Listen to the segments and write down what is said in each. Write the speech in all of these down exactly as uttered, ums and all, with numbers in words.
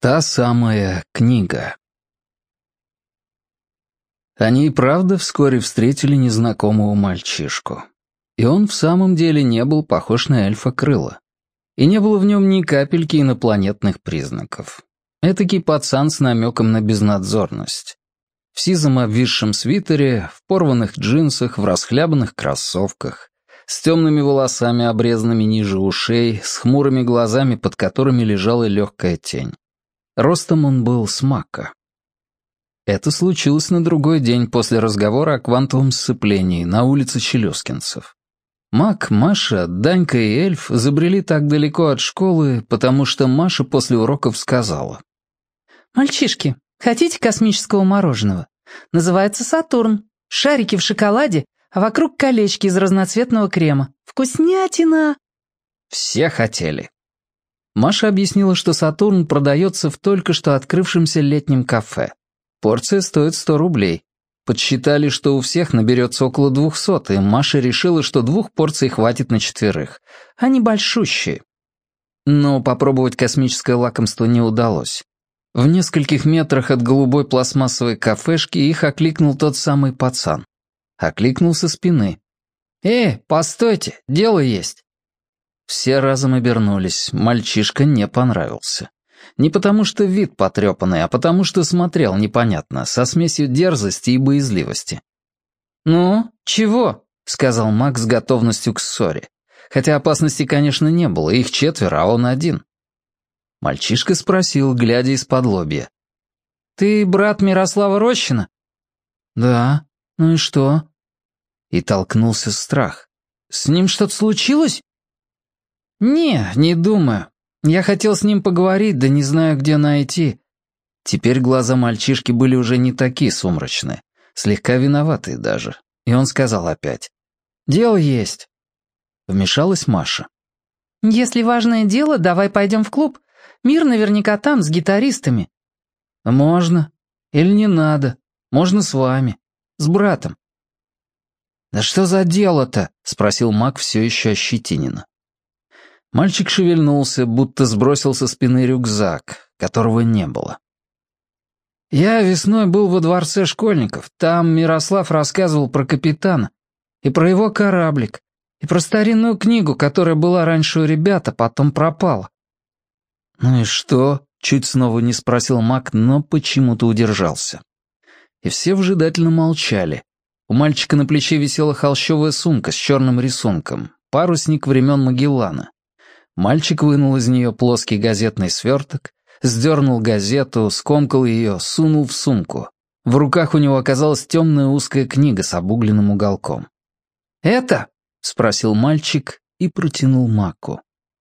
Та самая книга. Они и правда вскоре встретили незнакомого мальчишку. И он в самом деле не был похож на эльфа Крыла. И не было в нем ни капельки инопланетных признаков. Этакий пацан с намеком на безнадзорность. В сизом обвисшем свитере, в порванных джинсах, в расхлябанных кроссовках, с темными волосами, обрезанными ниже ушей, с хмурыми глазами, под которыми лежала легкая тень. Ростом он был с Мака. Это случилось на другой день после разговора о квантовом сцеплении на улице Челюскинцев. Мак, Маша, Данька и эльф забрели так далеко от школы, потому что Маша после уроков сказала: «Мальчишки, хотите космического мороженого? Называется «Сатурн». Шарики в шоколаде, а вокруг колечки из разноцветного крема. Вкуснятина!» Все хотели. Маша объяснила, что «Сатурн» продается в только что открывшемся летнем кафе. Порция стоит сто рублей. Подсчитали, что у всех наберется около двухсот, и Маша решила, что двух порций хватит на четверых. Они большущие. Но попробовать космическое лакомство не удалось. В нескольких метрах от голубой пластмассовой кафешки их окликнул тот самый пацан. Окликнул со спины. «Эй, постойте, дело есть!» Все разом обернулись, мальчишка не понравился. Не потому что вид потрепанный, а потому что смотрел непонятно, со смесью дерзости и боязливости. «Ну, чего?» — сказал Мак с готовностью к ссоре. Хотя опасности, конечно, не было, их четверо, а он один. Мальчишка спросил, глядя из-под лобья. «Ты брат Мирослава Рощина?» «Да. Ну и что?» И толкнулся страх. «С ним что-то случилось?» «Не, не думаю. Я хотел с ним поговорить, да не знаю, где найти». Теперь глаза мальчишки были уже не такие сумрачные, слегка виноватые даже. И он сказал опять: «Дело есть». Вмешалась Маша. «Если важное дело, давай пойдем в клуб. Мир наверняка там, с гитаристами». «Можно. Или не надо. Можно с вами. С братом». «Да что за дело-то?» — спросил Мак все еще ощетиненно. Мальчик шевельнулся, будто сбросил со спины рюкзак, которого не было. «Я весной был во дворце школьников. Там Мирослав рассказывал про капитана. И про его кораблик. И про старинную книгу, которая была раньше у ребят, а потом пропала». «Ну и что?» — чуть снова не спросил Мак, но почему-то удержался. И все вжидательно молчали. У мальчика на плече висела холщовая сумка с черным рисунком, парусник времен Магеллана. Мальчик вынул из нее плоский газетный сверток, сдернул газету, скомкал ее, сунул в сумку. В руках у него оказалась темная узкая книга с обугленным уголком. «Это?» — спросил мальчик и протянул Маку.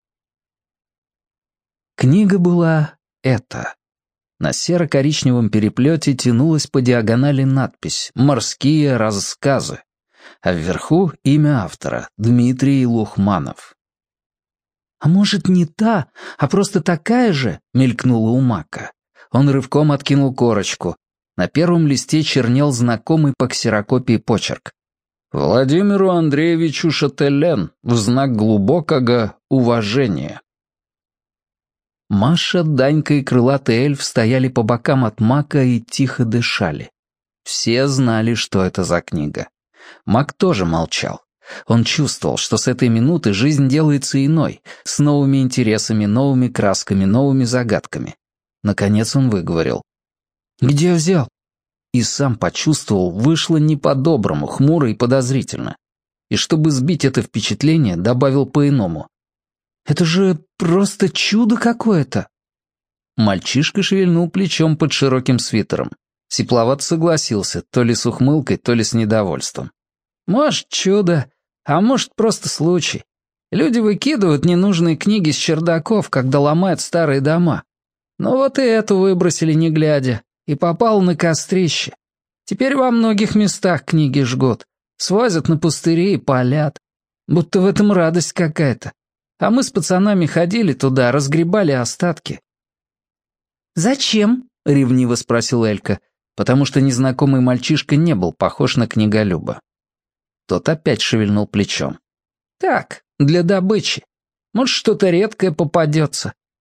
Книга была «Это». На серо-коричневом переплете тянулась по диагонали надпись «Морские рассказы», а вверху имя автора — Дмитрий Лухманов. «А может, не та, а просто такая же?» — мелькнула у Мака. Он рывком откинул корочку. На первом листе чернел знакомый по ксерокопии почерк. «Владимиру Андреевичу Шателен в знак глубокого уважения». Маша, Данька и крылатый эльф стояли по бокам от Мака и тихо дышали. Все знали, что это за книга. Мак тоже молчал. Он чувствовал, что с этой минуты жизнь делается иной, с новыми интересами, новыми красками, новыми загадками. Наконец он выговорил: «Где взял?» И сам почувствовал, вышло не по-доброму, хмуро и подозрительно. И чтобы сбить это впечатление, добавил по-иному: «Это же просто чудо какое-то!» Мальчишка шевельнул плечом под широким свитером. Сипловат согласился, то ли с ухмылкой, то ли с недовольством. «Может, чудо, а может, просто случай. Люди выкидывают ненужные книги с чердаков, когда ломают старые дома. Ну вот и эту выбросили не глядя, и попал на кострище. Теперь во многих местах книги жгут, свозят на пустыри и палят. Будто в этом радость какая-то. А мы с пацанами ходили туда, разгребали остатки». «Зачем?» — ревниво спросил Элька, потому что незнакомый мальчишка не был похож на книголюба. Тот опять шевельнул плечом. «Так, для добычи. Может, что-то редкое попадется.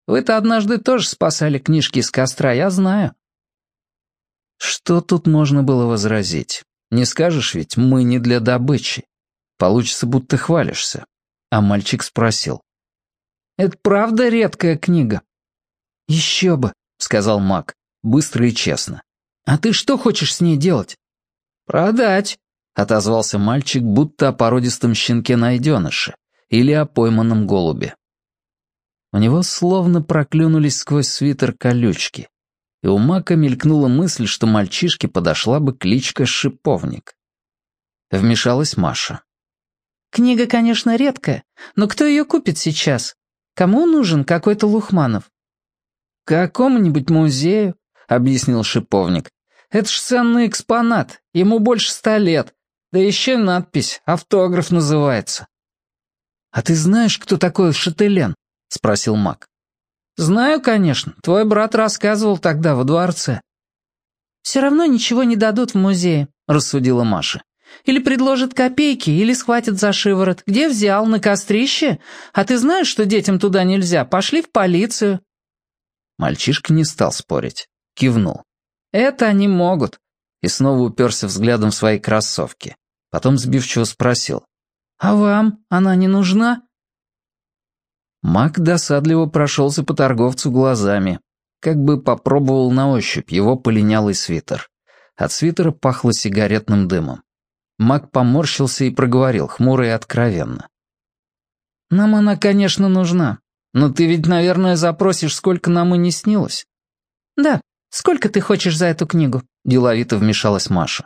Вы-то однажды тоже спасали книжки из костра, я знаю». Что тут можно было возразить? Не скажешь ведь, мы не для добычи. Получится, будто хвалишься. А мальчик спросил. «Это правда редкая книга?» «Еще бы», — сказал Мак, быстро и честно. «А ты что хочешь с ней делать?» «Продать», — отозвался мальчик, будто о породистом щенке-найденыше или о пойманном голубе. У него словно проклюнулись сквозь свитер колючки, и у Мака мелькнула мысль, что мальчишке подошла бы кличка Шиповник. Вмешалась Маша. «Книга, конечно, редкая, но кто ее купит сейчас? Кому нужен какой-то Лухманов?» «Какому-нибудь музею», — объяснил Шиповник. «Это ж ценный экспонат, ему больше ста лет. Да еще надпись, автограф называется». «А ты знаешь, кто такой Шателен?» — спросил Мак. «Знаю, конечно. Твой брат рассказывал тогда во дворце». «Все равно ничего не дадут в музее», — рассудила Маша. «Или предложат копейки, или схватят за шиворот. Где взял? На кострище? А ты знаешь, что детям туда нельзя? Пошли в полицию». Мальчишка не стал спорить. Кивнул. «Это они могут». И снова уперся взглядом в свои кроссовки. Потом сбивчиво спросил. «А вам она не нужна?» Мак досадливо прошелся по торговцу глазами, как бы попробовал на ощупь его полинялый свитер. От свитера пахло сигаретным дымом. Мак поморщился и проговорил, хмуро и откровенно. «Нам она, конечно, нужна. Но ты ведь, наверное, запросишь, сколько нам и не снилось». «Да, сколько ты хочешь за эту книгу?» — деловито вмешалась Маша.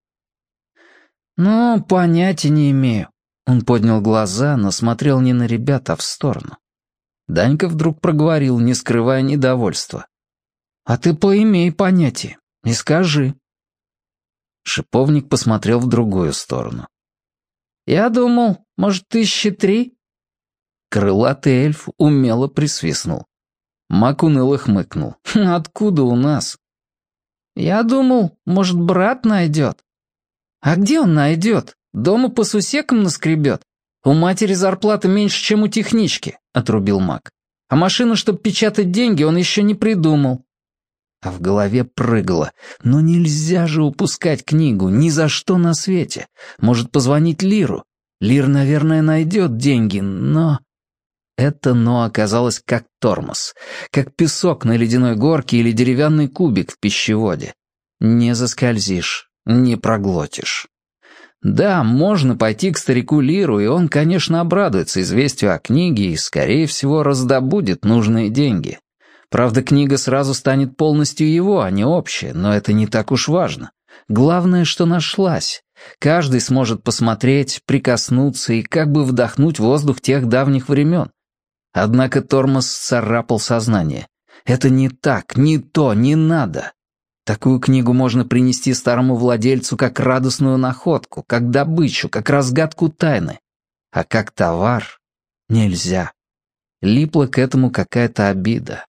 «Ну, понятия не имею». Он поднял глаза, но смотрел не на ребят, а в сторону. Данька вдруг проговорил, не скрывая недовольства. «А ты поимей понятие и скажи». Шиповник посмотрел в другую сторону. «Я думал, может, тысячи три?» Крылатый эльф умело присвистнул. Мак уныло хмыкнул. «Откуда у нас?» «Я думал, может, брат найдет». «А где он найдет? Дома по сусекам наскребет. У матери зарплата меньше, чем у технички», — отрубил Мак. «А машину, чтобы печатать деньги, он еще не придумал». А в голове прыгало. «Но нельзя же упускать книгу, ни за что на свете. Может, позвонить Лиру? Лир, наверное, найдет деньги, но...» Это «но» оказалось как тормоз, как песок на ледяной горке или деревянный кубик в пищеводе. Не заскользишь, не проглотишь. Да, можно пойти к старику Лиру, и он, конечно, обрадуется известию о книге и, скорее всего, раздобудет нужные деньги. Правда, книга сразу станет полностью его, а не общая, но это не так уж важно. Главное, что нашлась. Каждый сможет посмотреть, прикоснуться и как бы вдохнуть воздух тех давних времен. Однако тормоз царапал сознание. Это не так, не то, не надо. Такую книгу можно принести старому владельцу как радостную находку, как добычу, как разгадку тайны. А как товар нельзя. Липла к этому какая-то обида.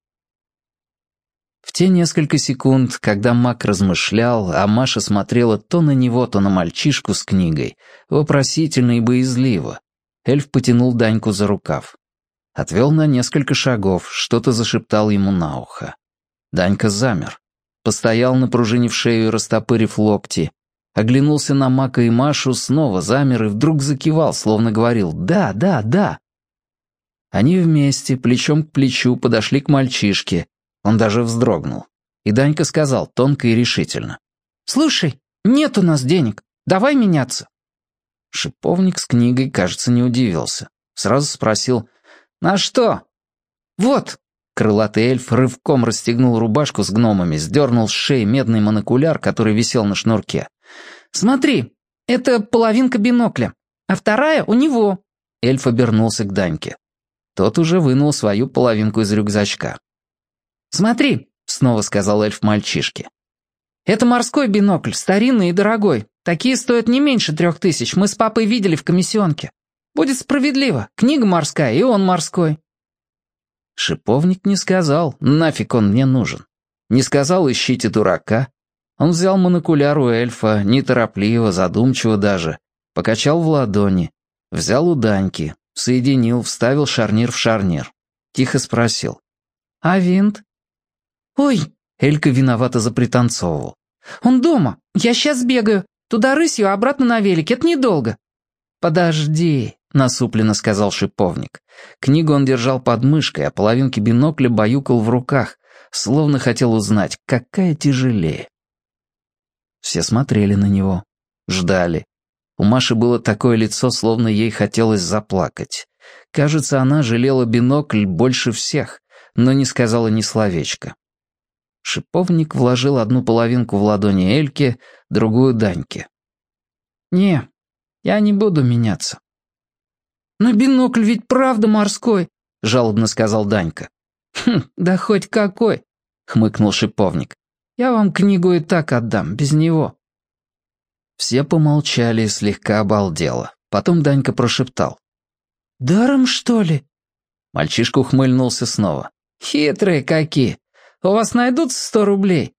В те несколько секунд, когда Мак размышлял, а Маша смотрела то на него, то на мальчишку с книгой, вопросительно и боязливо, эльф потянул Даньку за рукав. Отвел на несколько шагов, что-то зашептал ему на ухо. Данька замер. Постоял, напружинив шею и растопырив локти. Оглянулся на Мака и Машу, снова замер и вдруг закивал, словно говорил «да, да, да». Они вместе, плечом к плечу, подошли к мальчишке. Он даже вздрогнул. И Данька сказал тонко и решительно. «Слушай, нет у нас денег. Давай меняться». Шиповник с книгой, кажется, не удивился. Сразу спросил «На что?» «Вот». Крылатый эльф рывком расстегнул рубашку с гномами, сдернул с шеи медный монокуляр, который висел на шнурке. «Смотри, это половинка бинокля, а вторая у него». Эльф обернулся к Даньке. Тот уже вынул свою половинку из рюкзачка. «Смотри», — снова сказал эльф мальчишке. «Это морской бинокль, старинный и дорогой. Такие стоят не меньше трех тысяч, мы с папой видели в комиссионке. Будет справедливо, книга морская, и он морской». Шиповник не сказал, нафиг он мне нужен. Не сказал, ищите дурака. Он взял монокуляр у эльфа, неторопливо, задумчиво даже, покачал в ладони, взял у Даньки, соединил, вставил шарнир в шарнир. Тихо спросил. «А винт?» «Ой!» — Элька виновато запританцовывал. «Он дома. Я сейчас бегаю. Туда рысью, а обратно на велике. Это недолго». «Подожди», — насупленно сказал шиповник. Книгу он держал под мышкой, а половинки бинокля баюкал в руках, словно хотел узнать, какая тяжелее. Все смотрели на него, ждали. У Маши было такое лицо, словно ей хотелось заплакать. Кажется, она жалела бинокль больше всех, но не сказала ни словечка. Шиповник вложил одну половинку в ладони Эльке, другую Даньке. «Не, я не буду меняться». «Но бинокль ведь правда морской», — жалобно сказал Данька. «Хм, да хоть какой», — хмыкнул Шиповник. «Я вам книгу и так отдам, без него». Все помолчали, слегка обалдело. Потом Данька прошептал. «Даром, что ли?» Мальчишка ухмыльнулся снова. «Хитрые какие! У вас найдутся сто рублей?»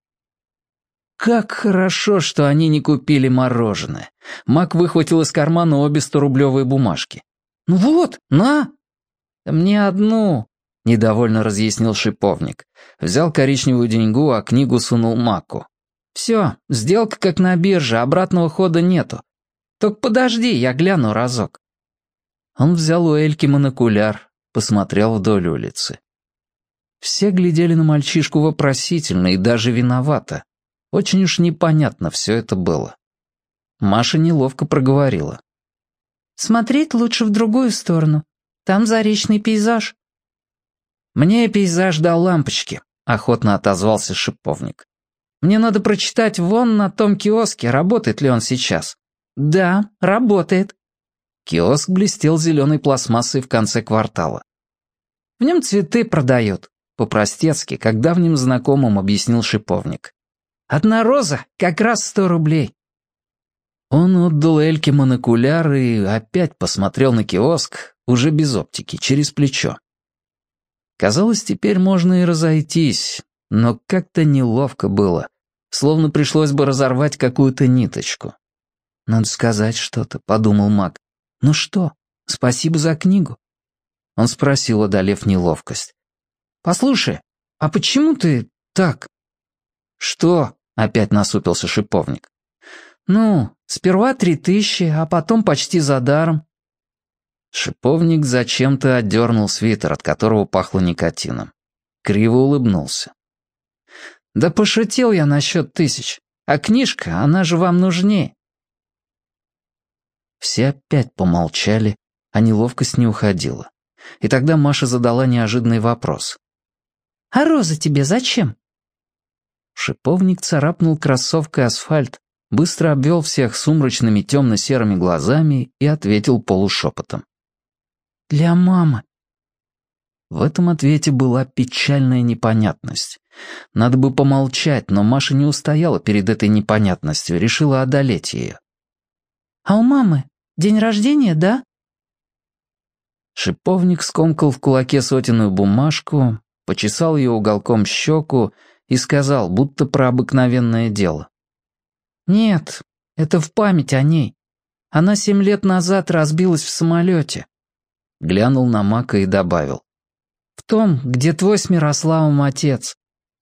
Как хорошо, что они не купили мороженое. Мак выхватил из кармана обе сторублевые бумажки. «Ну вот, на!» «Да мне одну», — недовольно разъяснил Шиповник. Взял коричневую деньгу, а книгу сунул Маку. «Все, сделка как на бирже, обратного хода нету. Только подожди, я гляну разок». Он взял у Эльки монокуляр, посмотрел вдоль улицы. Все глядели на мальчишку вопросительно и даже виновато. Очень уж непонятно все это было. Маша неловко проговорила. «Смотреть лучше в другую сторону. Там заречный пейзаж». «Мне пейзаж дал лампочки», — охотно отозвался Шиповник. «Мне надо прочитать вон на том киоске, работает ли он сейчас». «Да, работает». Киоск блестел зеленой пластмассой в конце квартала. «В нем цветы продают», — по-простецки, как давним знакомым объяснил Шиповник. «Одна роза как раз сто рублей». Он отдал Эльке монокуляр и опять посмотрел на киоск, уже без оптики, через плечо. Казалось, теперь можно и разойтись, но как-то неловко было, словно пришлось бы разорвать какую-то ниточку. «Надо сказать что-то», — подумал Мак. «Ну что, спасибо за книгу». Он спросил, одолев неловкость. «Послушай, а почему ты так?» «Что?» — опять насупился Шиповник. «Ну, сперва три тысячи, а потом почти за даром». Шиповник зачем-то отдернул свитер, от которого пахло никотином. Криво улыбнулся. «Да пошутил я насчет тысяч. А книжка, она же вам нужнее». Все опять помолчали, а неловкость не уходила. И тогда Маша задала неожиданный вопрос. «А роза тебе зачем?» Шиповник царапнул кроссовкой асфальт, быстро обвел всех сумрачными темно-серыми глазами и ответил полушепотом. «Для мамы». В этом ответе была печальная непонятность. Надо бы помолчать, но Маша не устояла перед этой непонятностью, решила одолеть ее. «А у мамы день рождения, да?» Шиповник скомкал в кулаке сотенную бумажку, почесал ее уголком щеку и сказал, будто про обыкновенное дело. «Нет, это в память о ней. Она семь лет назад разбилась в самолете». Глянул на Мака и добавил. «В том, где твой с Мирославом отец».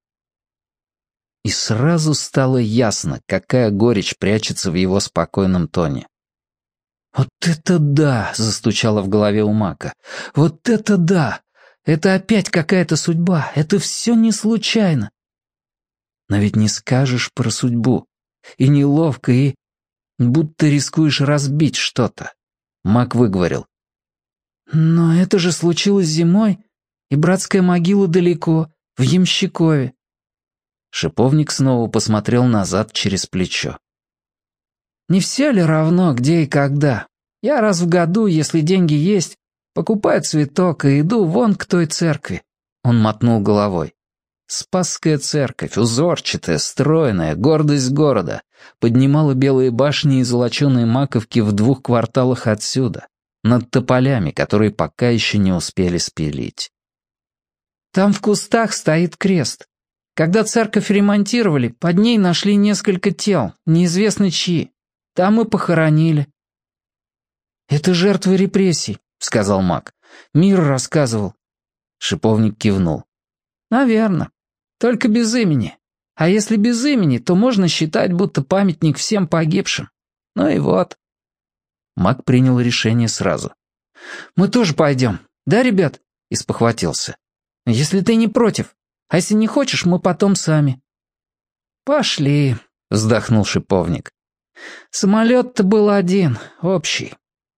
И сразу стало ясно, какая горечь прячется в его спокойном тоне. «Вот это да!» — застучало в голове у Мака. «Вот это да! Это опять какая-то судьба! Это все не случайно!» Но ведь не скажешь про судьбу. И неловко, и... будто рискуешь разбить что-то. Мак выговорил. «Но это же случилось зимой, и братская могила далеко, в Ямщикове». Шиповник снова посмотрел назад через плечо. «Не все ли равно, где и когда? Я раз в году, если деньги есть, покупаю цветок и иду вон к той церкви». Он мотнул головой. Спасская церковь, узорчатая, стройная, гордость города, поднимала белые башни и золоченые маковки в двух кварталах отсюда, над тополями, которые пока еще не успели спилить. «Там в кустах стоит крест. Когда церковь ремонтировали, под ней нашли несколько тел, неизвестно чьи. Там и похоронили». «Это жертвы репрессий», — сказал Мак. «Мир рассказывал». Шиповник кивнул. «Наверно. Только без имени. А если без имени, то можно считать, будто памятник всем погибшим. Ну и вот». Мак принял решение сразу. «Мы тоже пойдем. Да, ребят?» — и спохватился. «Если ты не против. А если не хочешь, мы потом сами». «Пошли», — вздохнул Шиповник. «Самолет-то был один, общий».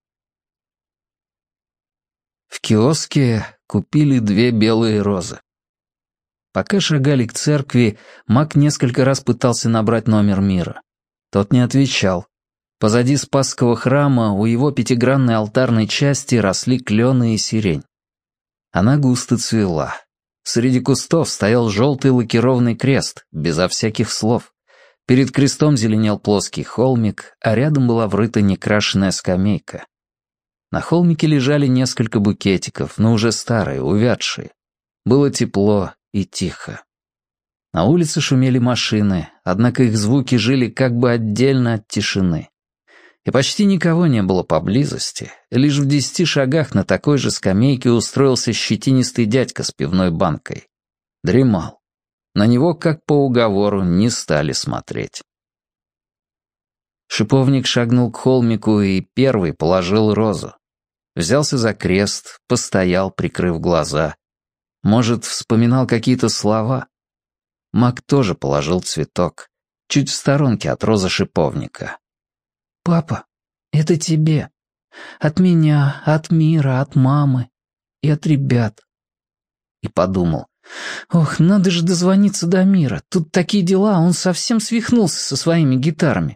В киоске купили две белые розы. Пока шагали к церкви, Мак несколько раз пытался набрать номер Мира. Тот не отвечал. Позади Спасского храма у его пятигранной алтарной части росли клены и сирень. Она густо цвела. Среди кустов стоял желтый лакированный крест, безо всяких слов. Перед крестом зеленел плоский холмик, а рядом была врыта некрашенная скамейка. На холмике лежали несколько букетиков, но уже старые, увядшие. Было тепло и тихо. На улице шумели машины, однако их звуки жили как бы отдельно от тишины. И почти никого не было поблизости, лишь в десяти шагах на такой же скамейке устроился щетинистый дядька с пивной банкой. Дремал. На него, как по уговору, не стали смотреть. Шиповник шагнул к холмику и первый положил розу. Взялся за крест, постоял, прикрыв глаза. Может, вспоминал какие-то слова? Мак тоже положил цветок, чуть в сторонке от розы шиповника. «Папа, это тебе. От меня, от Мира, от мамы и от ребят». И подумал. «Ох, надо же дозвониться до Мира. Тут такие дела, он совсем свихнулся со своими гитарами».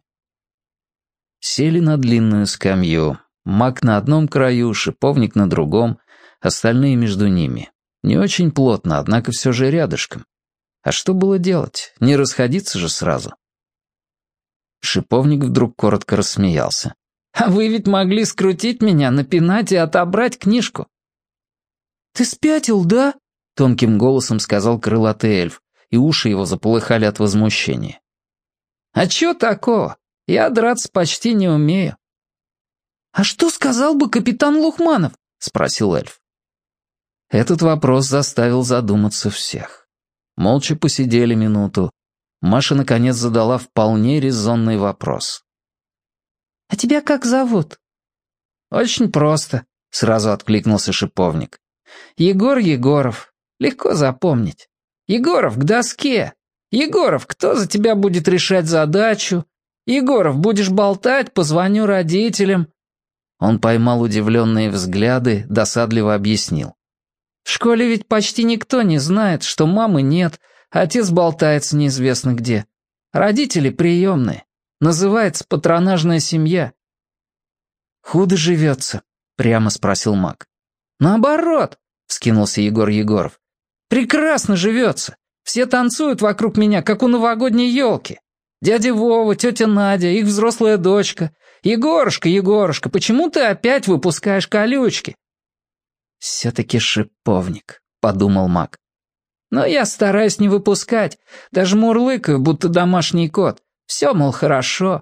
Сели на длинную скамью. Мак на одном краю, Шиповник на другом, остальные между ними. Не очень плотно, однако все же рядышком. А что было делать? Не расходиться же сразу. Шиповник вдруг коротко рассмеялся. «А вы ведь могли скрутить меня, напинать и отобрать книжку». «Ты спятил, да?» — тонким голосом сказал крылатый эльф, и уши его заполыхали от возмущения. «А чё такого? Я драться почти не умею». «А что сказал бы капитан Лухманов?» — спросил эльф. Этот вопрос заставил задуматься всех. Молча посидели минуту. Маша наконец задала вполне резонный вопрос. «А тебя как зовут?» «Очень просто», — сразу откликнулся Шиповник. «Егор Егоров. Легко запомнить. Егоров к доске. Егоров, кто за тебя будет решать задачу? Егоров, будешь болтать, позвоню родителям». Он поймал удивленные взгляды, досадливо объяснил. «В школе ведь почти никто не знает, что мамы нет, а отец болтается неизвестно где. Родители приемные. Называется патронажная семья». «Худо живется?» — прямо спросил Мак. «Наоборот», — вскинулся Егор Егоров. «Прекрасно живется. Все танцуют вокруг меня, как у новогодней елки. Дядя Вова, тетя Надя, их взрослая дочка. Егорушка, Егорушка, почему ты опять выпускаешь колючки?» «Все-таки Шиповник», — подумал Мак. «Но я стараюсь не выпускать, даже мурлыкаю, будто домашний кот. Все, мол, хорошо».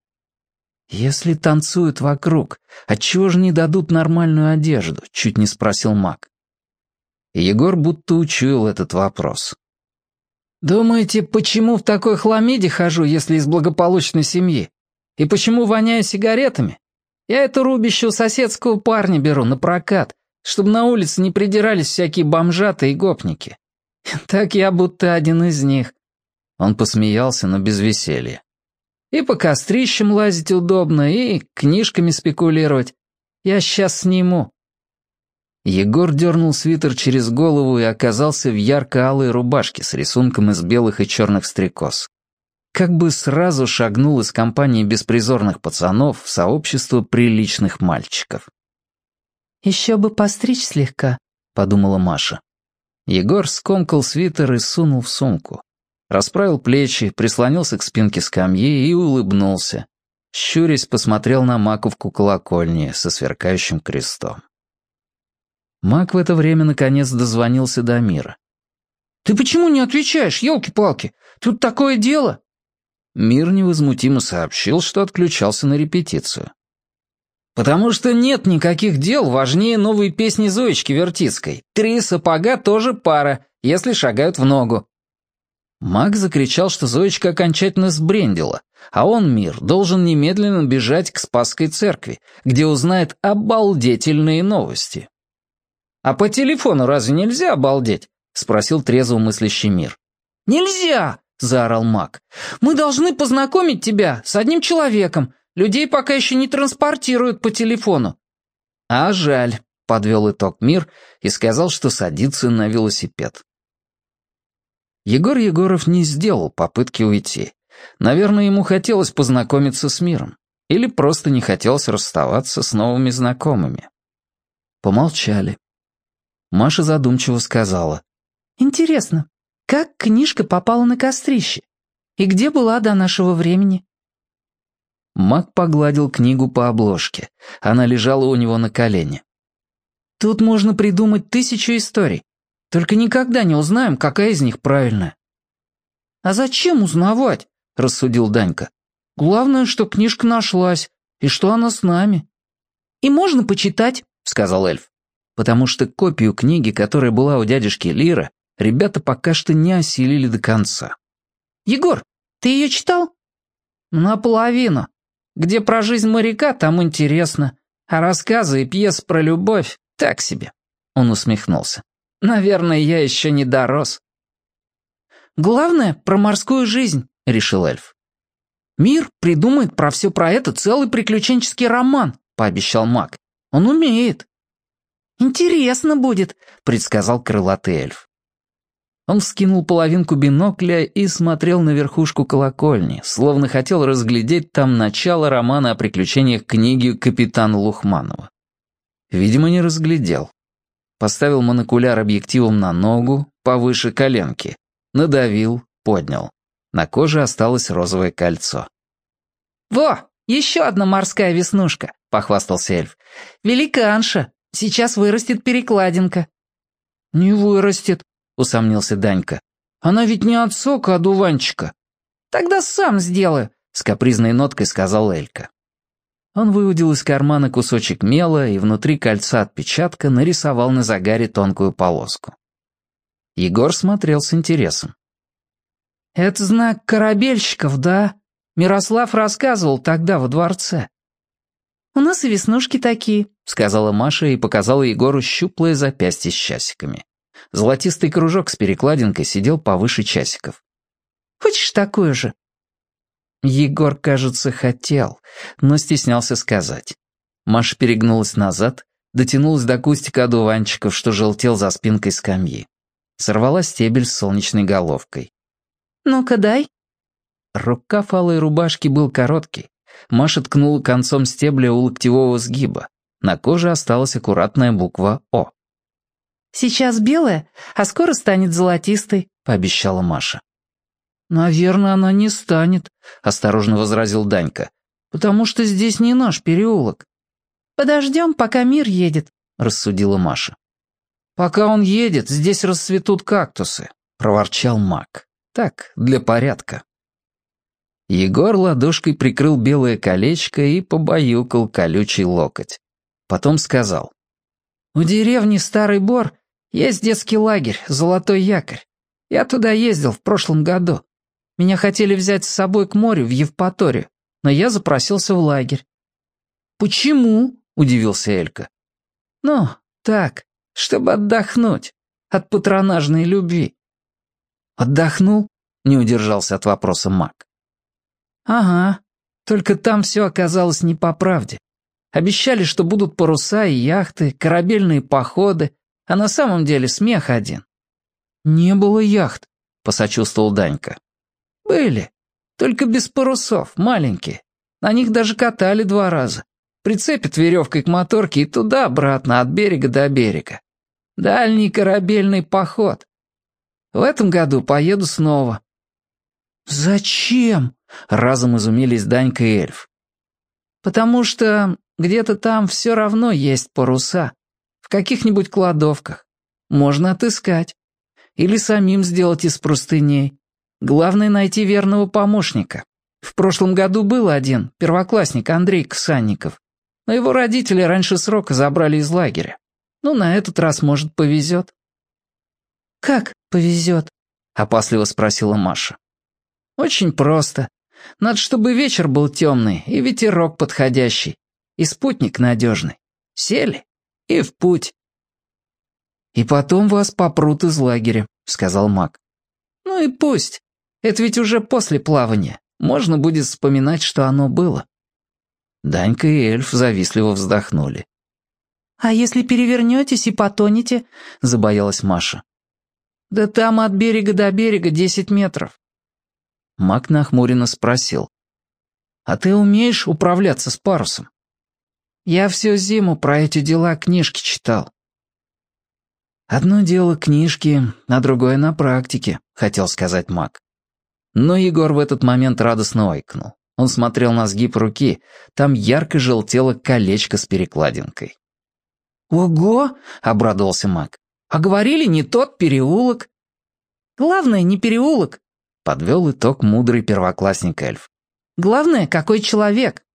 «Если танцуют вокруг, отчего же не дадут нормальную одежду?» — чуть не спросил Мак. Егор будто учуял этот вопрос. «Думаете, почему в такой хламиде хожу, если из благополучной семьи? И почему воняю сигаретами? Я это рубище у соседского парня беру на прокат, чтобы на улице не придирались всякие бомжаты и гопники. Так я будто один из них». Он посмеялся, но без веселья. «И по кострищам лазить удобно, и книжками спекулировать. Я сейчас сниму». Егор дернул свитер через голову и оказался в ярко-алой рубашке с рисунком из белых и черных стрекоз. Как бы сразу шагнул из компании беспризорных пацанов в сообщество приличных мальчиков. «Еще бы постричь слегка», — подумала Маша. Егор скомкал свитер и сунул в сумку. Расправил плечи, прислонился к спинке скамьи и улыбнулся. Щурясь, посмотрел на маковку колокольни со сверкающим крестом. Мак в это время наконец дозвонился до Мира. «Ты почему не отвечаешь, елки-палки? Тут такое дело!» Мир невозмутимо сообщил, что отключался на репетицию. «Потому что нет никаких дел важнее новой песни Зоечки Вертицкой. Три сапога тоже пара, если шагают в ногу». Мак закричал, что Зоечка окончательно сбрендила, а он, Мир, должен немедленно бежать к Спасской церкви, где узнает обалдительные новости. «А по телефону разве нельзя обалдеть?» — спросил трезво мыслящий Мир. «Нельзя!» — заорал Мак. «Мы должны познакомить тебя с одним человеком. Людей пока еще не транспортируют по телефону». «А жаль», — подвел итог Мир и сказал, что садится на велосипед. Егор Егоров не сделал попытки уйти. Наверное, ему хотелось познакомиться с Миром. Или просто не хотелось расставаться с новыми знакомыми. Помолчали. Маша задумчиво сказала. «Интересно, как книжка попала на кострище? И где была до нашего времени?» Мак погладил книгу по обложке. Она лежала у него на колене. «Тут можно придумать тысячу историй. Только никогда не узнаем, какая из них правильная». «А зачем узнавать?» — рассудил Данька. «Главное, что книжка нашлась, и что она с нами». «И можно почитать», — сказал эльф. Потому что копию книги, которая была у дядюшки Лира, ребята пока что не осилили до конца. «Егор, ты ее читал?» «Наполовину. Где про жизнь моряка, там интересно. А рассказы и пьесы про любовь — так себе». Он усмехнулся. «Наверное, я еще не дорос». «Главное, про морскую жизнь», — решил эльф. «Мир придумает про все про это целый приключенческий роман», — пообещал маг. «Он умеет». «Интересно будет», — предсказал крылатый эльф. Он вскинул половинку бинокля и смотрел на верхушку колокольни, словно хотел разглядеть там начало романа о приключениях книги капитана Лухманова. Видимо, не разглядел. Поставил монокуляр объективом на ногу, повыше коленки, надавил, поднял. На коже осталось розовое кольцо. «Во, еще одна морская веснушка», — похвастался эльф. «Великанша. Сейчас вырастет перекладинка». «Не вырастет», — усомнился Данька. «Она ведь не от сока, а дуванчика». «Тогда сам сделаю», — с капризной ноткой сказал Элька. Он выудил из кармана кусочек мела и внутри кольца отпечатка нарисовал на загаре тонкую полоску. Егор смотрел с интересом. «Это знак корабельщиков, да? Мирослав рассказывал тогда во дворце». «У нас и веснушки такие», — сказала Маша и показала Егору щуплое запястье с часиками. Золотистый кружок с перекладинкой сидел повыше часиков. «Хочешь такую же?» Егор, кажется, хотел, но стеснялся сказать. Маша перегнулась назад, дотянулась до кустика одуванчиков, что желтел за спинкой скамьи. Сорвала стебель с солнечной головкой. «Ну-ка, дай». Рукав алой рубашки был короткий. Маша ткнула концом стебля у локтевого сгиба. На коже осталась аккуратная буква «О». «Сейчас белая, а скоро станет золотистой», — пообещала Маша. «Наверное, она не станет», — осторожно возразил Данька, «потому что здесь не наш переулок». «Подождем, пока мир едет», — рассудила Маша. «Пока он едет, здесь расцветут кактусы», — проворчал Мак. «Так, для порядка». Егор ладошкой прикрыл белое колечко и побаюкал колючий локоть. Потом сказал. «У деревни Старый Бор есть детский лагерь «Золотой якорь». Я туда ездил в прошлом году. Меня хотели взять с собой к морю в Евпаторию, но я запросился в лагерь». «Почему?» — удивился Элька. «Ну, так, чтобы отдохнуть от патронажной любви». «Отдохнул?» — не удержался от вопроса Мак. «Ага, только там все оказалось не по правде. Обещали, что будут паруса и яхты, корабельные походы, а на самом деле смех один». «Не было яхт», — посочувствовал Данька. «Были, только без парусов, маленькие. На них даже катали два раза. Прицепят веревкой к моторке и туда-обратно, от берега до берега. Дальний корабельный поход. В этом году поеду снова». «Зачем?» — разом изумились Данька и эльф. «Потому что где-то там все равно есть паруса. В каких-нибудь кладовках. Можно отыскать. Или самим сделать из простыней. Главное — найти верного помощника. В прошлом году был один, первоклассник Андрей Ксанников. Но его родители раньше срока забрали из лагеря. Ну, на этот раз, может, повезет». «Как повезет?» — опасливо спросила Маша. «Очень просто. Надо, чтобы вечер был темный и ветерок подходящий, и спутник надежный. Сели и в путь». «И потом вас попрут из лагеря», — сказал Мак. «Ну и пусть. Это ведь уже после плавания. Можно будет вспоминать, что оно было». Данька и эльф завистливо вздохнули. «А если перевернетесь и потонете?» — забоялась Маша. «Да там от берега до берега десять метров». Мак нахмуренно спросил. «А ты умеешь управляться с парусом?» «Я всю зиму про эти дела книжки читал». «Одно дело книжки, а другое на практике», — хотел сказать Мак. Но Егор в этот момент радостно ойкнул. Он смотрел на сгиб руки, там ярко желтело колечко с перекладинкой. «Ого!» — обрадовался Мак. «А говорили, не тот переулок». «Главное, не переулок», — подвел итог мудрый первоклассник эльф. «Главное, какой человек».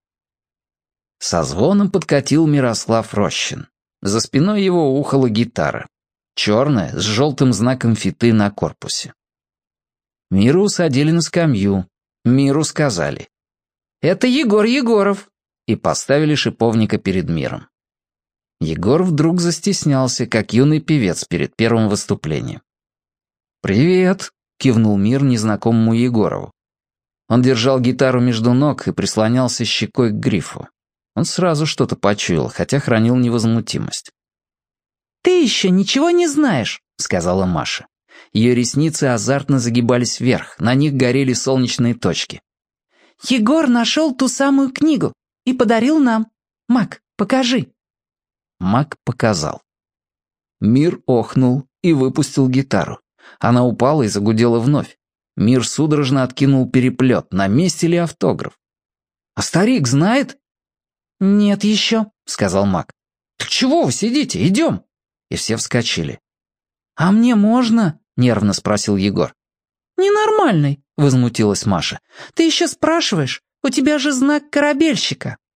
Со звоном подкатил Мирослав Рощин. За спиной его ухала гитара. Черная, с желтым знаком фиты на корпусе. Миру усадили на скамью. Миру сказали: «Это Егор Егоров», и поставили шиповника перед Миром. Егор вдруг застеснялся, как юный певец перед первым выступлением. «Привет», — кивнул Мир незнакомому Егорову. Он держал гитару между ног и прислонялся щекой к грифу. Он сразу что-то почуял, хотя хранил невозмутимость. «Ты еще ничего не знаешь», — сказала Маша. Ее ресницы азартно загибались вверх, на них горели солнечные точки. «Егор нашел ту самую книгу и подарил нам. Мак, покажи». Мак показал. Мир охнул и выпустил гитару. Она упала и загудела вновь. Мир судорожно откинул переплет, на месте ли автограф. «А старик знает?» «Нет еще», — сказал Мак. «Так чего вы сидите? Идем!» И все вскочили. «А мне можно?» — нервно спросил Егор. «Ненормальный», — возмутилась Маша. «Ты еще спрашиваешь? У тебя же знак корабельщика».